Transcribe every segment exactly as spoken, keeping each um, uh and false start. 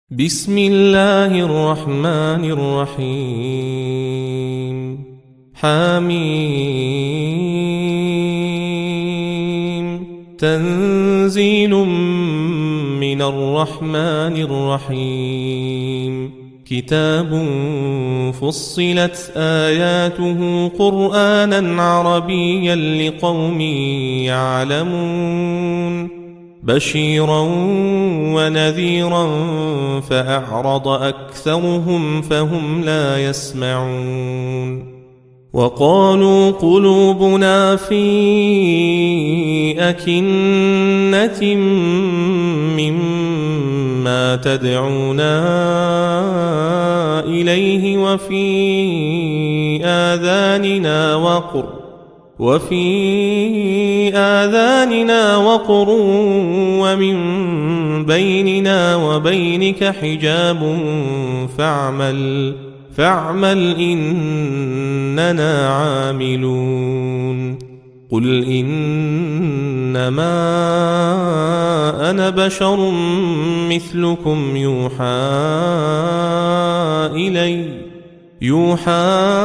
بسم الله الرحمن الرحيم حميم تنزيل من الرحمن الرحيم كتاب فصلت آياته قرآنا عربيا لقوم يعلمون بشيرا ونذيرا فأعرض أكثرهم فهم لا يسمعون وقالوا قلوبنا في أكنة مما تدعونا إليه وفي آذاننا وقر وفي آذاننا وقر ومن بيننا وبينك حجاب فاعمل فاعمل إننا عاملون قل إنما أنا بشر مثلكم يوحى إلي يوحى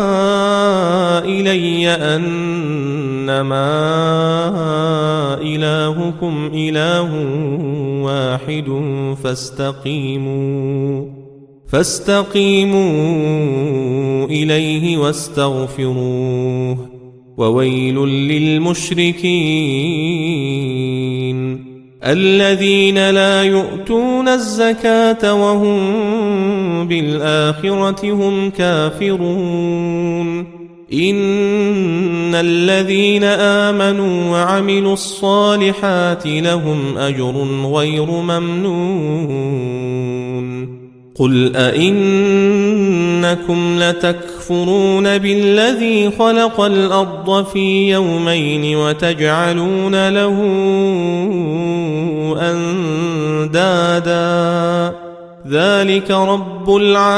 إلي أنما إلهكم إله واحد فاستقيموا فاستقيموا إليه واستغفروه وويل للمشركين الذين لا يؤتون الزكاة وهم بالآخرة هم كافرون إن الذين آمنوا وعملوا الصالحات لهم أجر غير ممنون قل أئنكم لتكفرون بالذي خلق الأرض في يومين وتجعلون له أندادا ذلك رب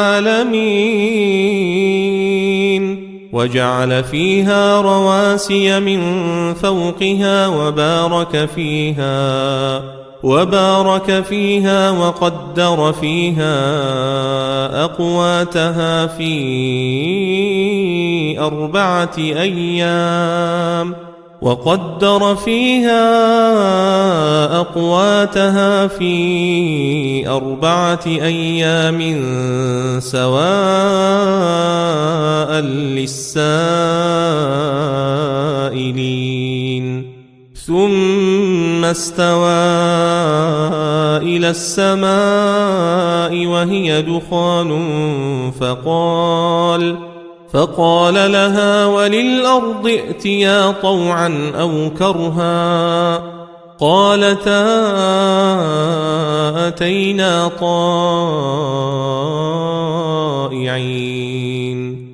العالمين وجعل فيها رواسي من فوقها وبارك فيها وبارك فيها وقدر فيها أقواتها في أربعة أيام وقدر فيها أقواتها في أربعة أيام سواء للسائلين ثم استوى إلى السماء وهي دخان فقال فقال لها وللأرض ائتيا طوعا أو كرها قالتا أتينا طائعين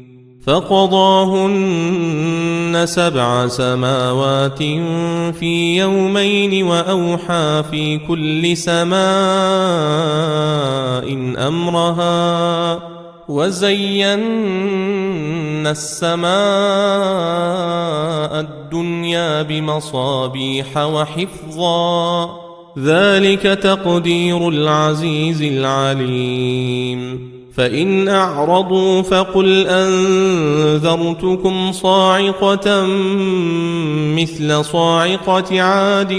فقضاهن سبع سماوات في يومين وأوحى في كل سماء أمرها وزينا السماء الدنيا بمصابيح وحفظا ذلك تقدير العزيز العليم فإن أعرضوا فقل أنذرتكم صاعقة مثل صاعقة عاد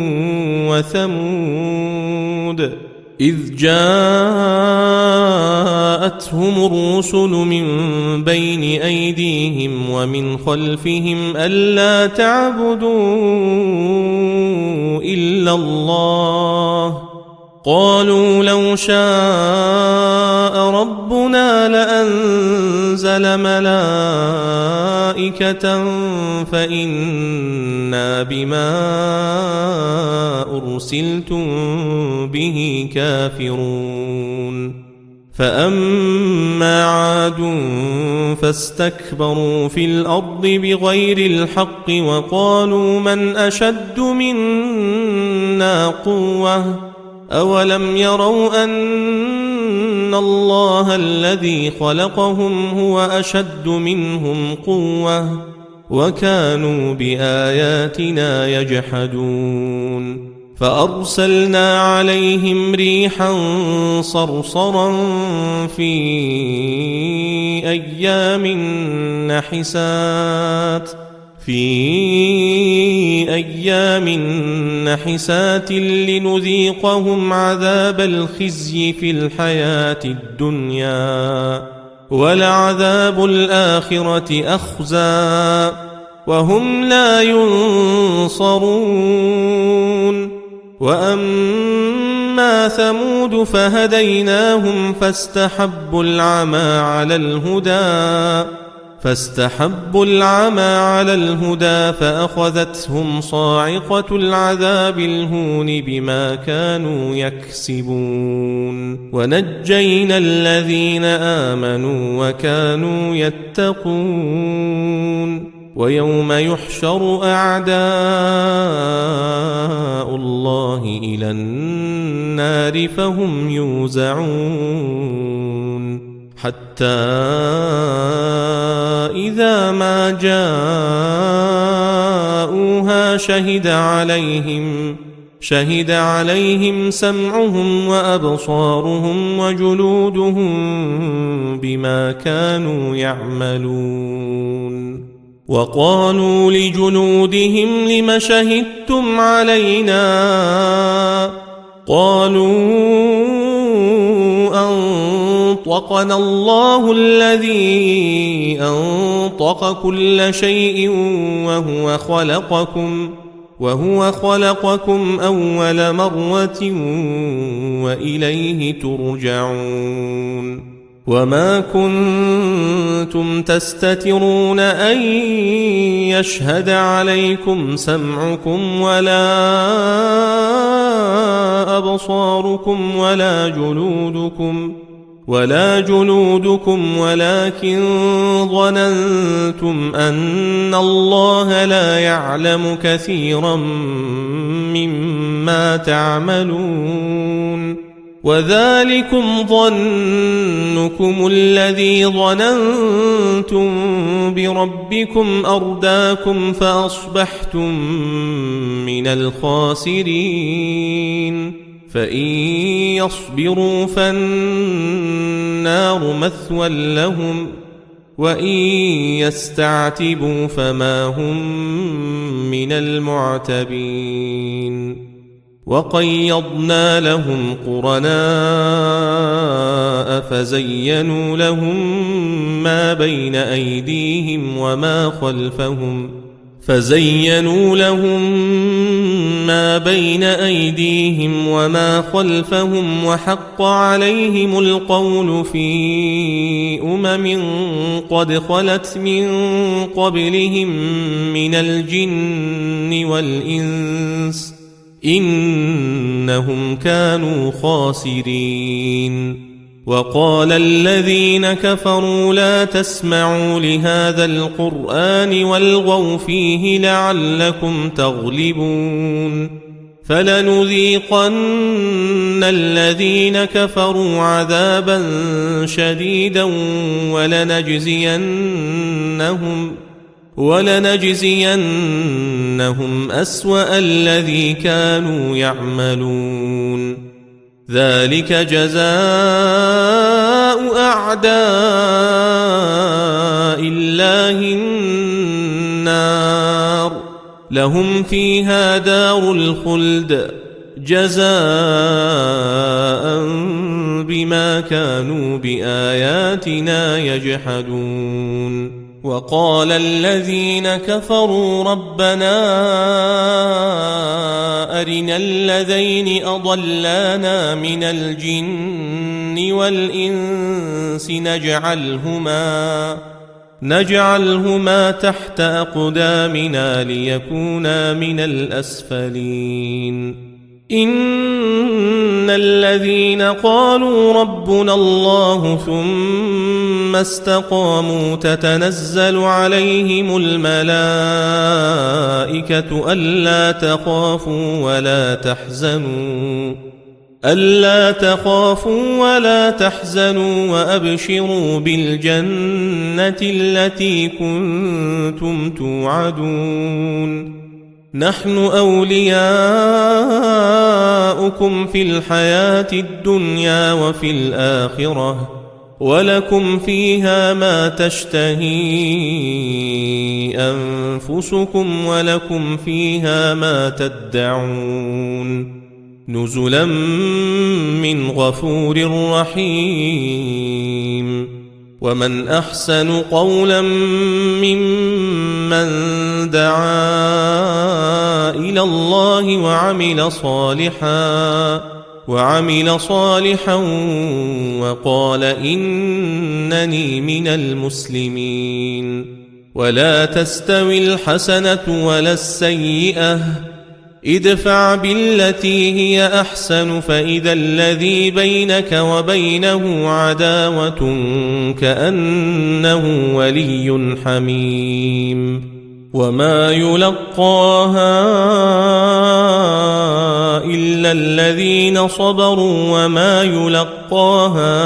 وثمود إذ جاءتهم الرسل من بين أيديهم ومن خلفهم ألا تعبدوا إلا الله قالوا لو شاء ربنا لأنزل ملائكة فإنا بما أرسلتم به كافرون فأما عاد فاستكبروا في الأرض بغير الحق وقالوا من أشد منا قوة أولم يروا أن الله الذي خلقهم هو أشد منهم قوة وكانوا بآياتنا يجحدون فأرسلنا عليهم ريحا صرصرا في أيام نحسات في أيام نحسات لنذيقهم عذاب الخزي في الحياة الدنيا ولعذاب الآخرة أخزى وهم لا ينصرون. وأما ثمود فهديناهم فاستحبوا العمى على الهدى فاستحبوا العمى على الهدى فأخذتهم صاعقة العذاب الهون بما كانوا يكسبون. ونجينا الذين آمنوا وكانوا يتقون. ويوم يحشر أعداء الله إلى النار فهم يوزعون حتى إذا ما جاءوها شهد عليهم شهد عليهم سمعهم وأبصارهم وجلودهم بما كانوا يعملون. وقالوا لجلودهم لم شهدتم علينا قالوا أنطقنا الله الذي أنطق كل شيء وهو خلقكم وهو خلقكم أول مرة وإليه ترجعون. وما كنتم تستترون أن يشهد عليكم سمعكم ولا أبصاركم ولا جلودكم ولا جلودكم ولكن ظننتم أن الله لا يعلم كثيرا مما تعملون. وذلكم ظنكم الذي ظننتم بربكم أرداكم فأصبحتم من الخاسرين. فإن يصبروا فالنار مثوى لهم وإن يستعتبوا فما هم من المعتبين. وقيضنا لهم قرناء فزينوا لهم ما بين أيديهم وما خلفهم فزينوا لهم ما بين أيديهم وما خلفهم وحق عليهم القول في أمم قد خلت من قبلهم من الجن والإنس إنهم كانوا خاسرين. وقال الذين كفروا لا تسمعوا لهذا القرآن والغوا فيه لعلكم تغلبون. فلنذيقن الذين كفروا عذابا شديدا ولنجزينهم ولنجزينهم أسوأ الذي كانوا يعملون. ذلك جزاء أعداء الله النار لهم فيها دار الخلد جزاء بما كانوا بآياتنا يجحدون. وقال الذين كفروا ربنا أرنا الذين أضلانا من الجن والإنس نجعلهما نجعلهما تحت أقدامنا ليكونا من الأسفلين. إن الذين قالوا ربنا الله ثم استقاموا تتنزل عليهم الملائكة ألا تخافوا ولا تحزنوا ألا تخافوا ولا تحزنوا وأبشروا بالجنة التي كنتم توعدون. نحن أولياؤكم في الحياة الدنيا وفي الآخرة ولكم فيها ما تشتهي أنفسكم ولكم فيها ما تدعون نزلا من غفور رحيم ومن أحسن قولا ممن دعا إلى الله وعمل صالحا وعمل صالحا وقال إنني من المسلمين ولا تستوي الحسنة ولا السيئة ادفع بالتي هي أحسن فإذا الذي بينك وبينه عداوة كأنه ولي حميم وما يلقاها إلا الذين صبروا وما يلقاها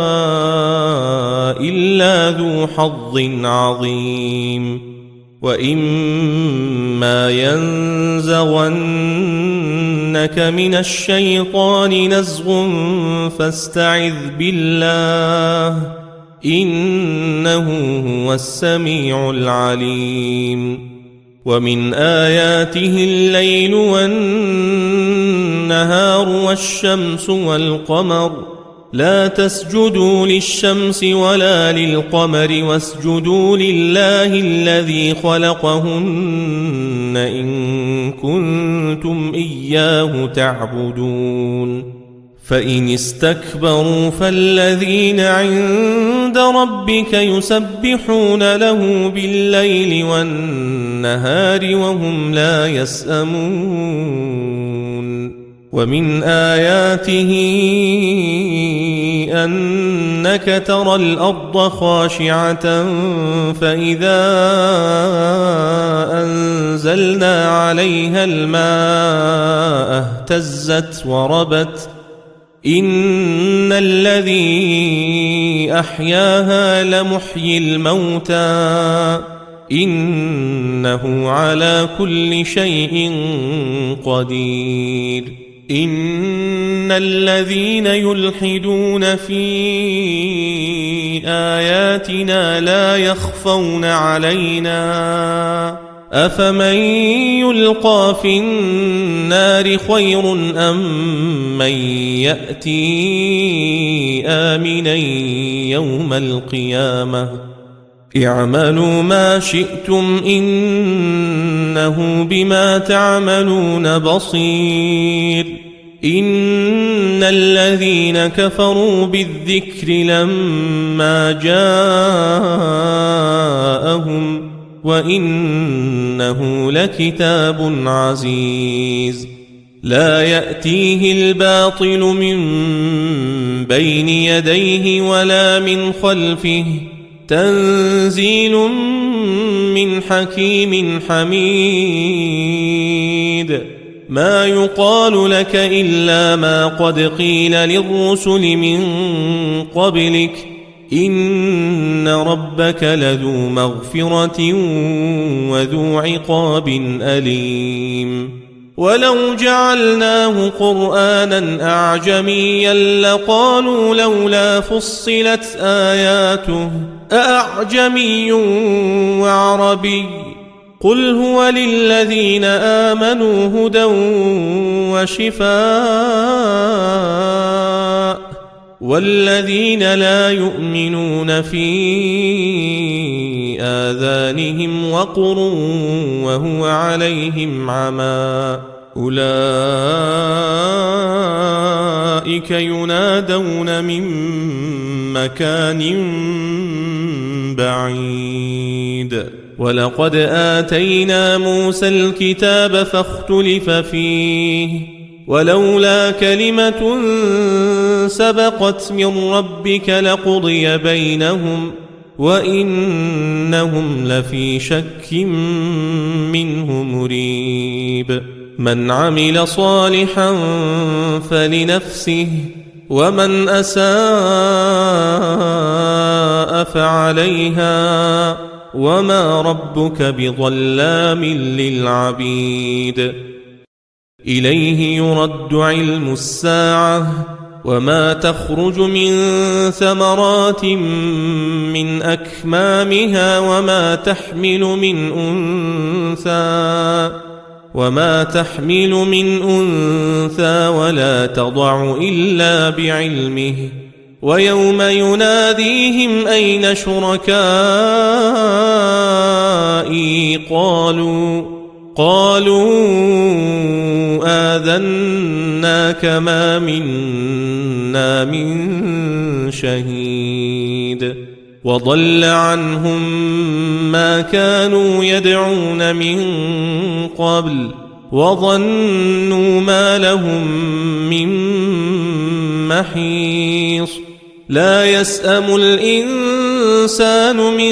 إلا ذو حظ عظيم وإما ينزغنك من الشيطان نزغ فاستعذ بالله إنه هو السميع العليم ومن آياته الليل والنهار والشمس والقمر لا تسجدوا للشمس ولا للقمر واسجدوا لله الذي خلقهن إن كنتم إياه تعبدون فإن استكبروا فالذين عند ربك يسبحون له بالليل والنهار وهم لا يسأمون ومن آياته أنك ترى الأرض خاشعة فإذا أنزلنا عليها الماء اهتزت وربت إن الذي أحياها لمحيي الموتى إنه على كل شيء قدير إن الذين يلحدون في آياتنا لا يخفون علينا أفمن يلقى في النار خير أم من يأتي آمنا يوم القيامة اعملوا ما شئتم إنه بما تعملون بصير إن الذين كفروا بالذكر لما جاءهم وإنه لكتاب عزيز لا يأتيه الباطل من بين يديه ولا من خلفه تنزيل من حكيم حميد ما يقال لك إلا ما قد قيل للرسل من قبلك إن ربك لذو مغفرة وذو عقاب أليم ولو جعلناه قرآنا أعجميا لقالوا لولا فصلت آياته أأعجمي وعربي قل هو للذين آمنوا هدى وشفاء والذين لا يؤمنون في آذانهم وقر وهو عليهم عمى أولئك ينادون من مكان بعيد ولقد آتينا موسى الكتاب فاختلف فيه ولولا كلمة سبقت من ربك لقضي بينهم وإنهم لفي شك منه مريب من عمل صالحا فلنفسه ومن أساء فعليها وما ربك بظلام للعبيد إليه يرد علم الساعة وما تخرج من ثمرات من أكمامها وما تحمل من أنثى وما تحمل من أنثى ولا تضع إلا بعلمه ويوم يناديهم أين شركائي قالوا قالوا آذناك ما منا من شهيد وضل عنهم ما كانوا يدعون من قبل وظنوا ما لهم من محيص لا يسأم الإنسان من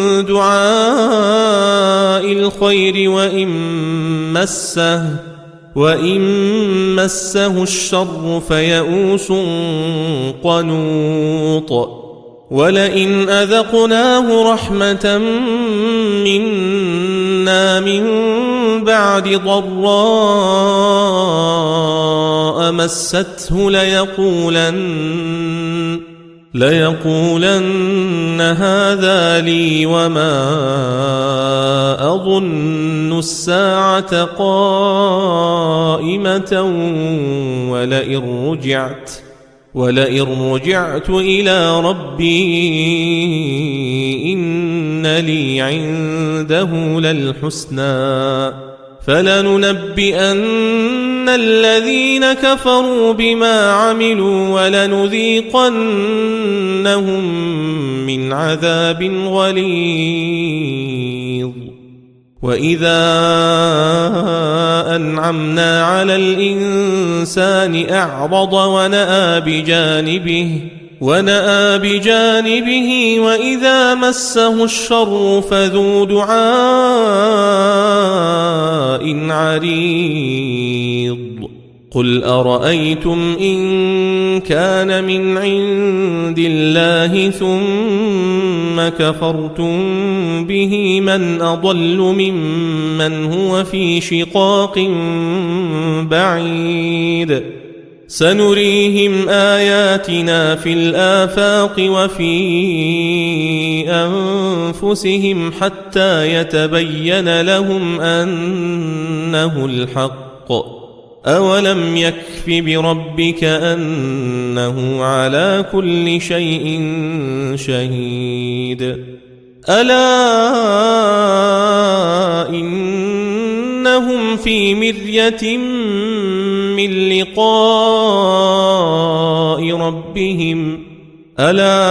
دعاء الخير وإن مسه وإن مسه الشر فيئوس قنوط ولئن أذقناه رحمة منا من بعد ضراء مسته ليقولن ليقولن هذا لي وما أظن الساعة قائمة ولئن رجعت ولئن رجعت إلى ربي إن لي عنده للحسنى فلننبئن الذين كفروا بما عملوا ولنذيقنهم من عذاب غليظ وإذا أنعمنا على الإنسان أعرض ونأى بجانبه ونأى بجانبه وإذا مسه الشر فذو دعاء عريض قل أرأيتم إن كان من عند الله ثم كفرتم به من أضل ممن هو في شقاق بعيد سنريهم آياتنا في الآفاق وفي أنفسهم حتى يتبين لهم أنه الحق أولم يكف بربك أنه على كل شيء شهيد ألا إنهم في مرية من لقاء ربهم ألا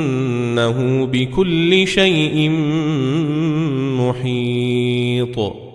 إنه بكل شيء محيط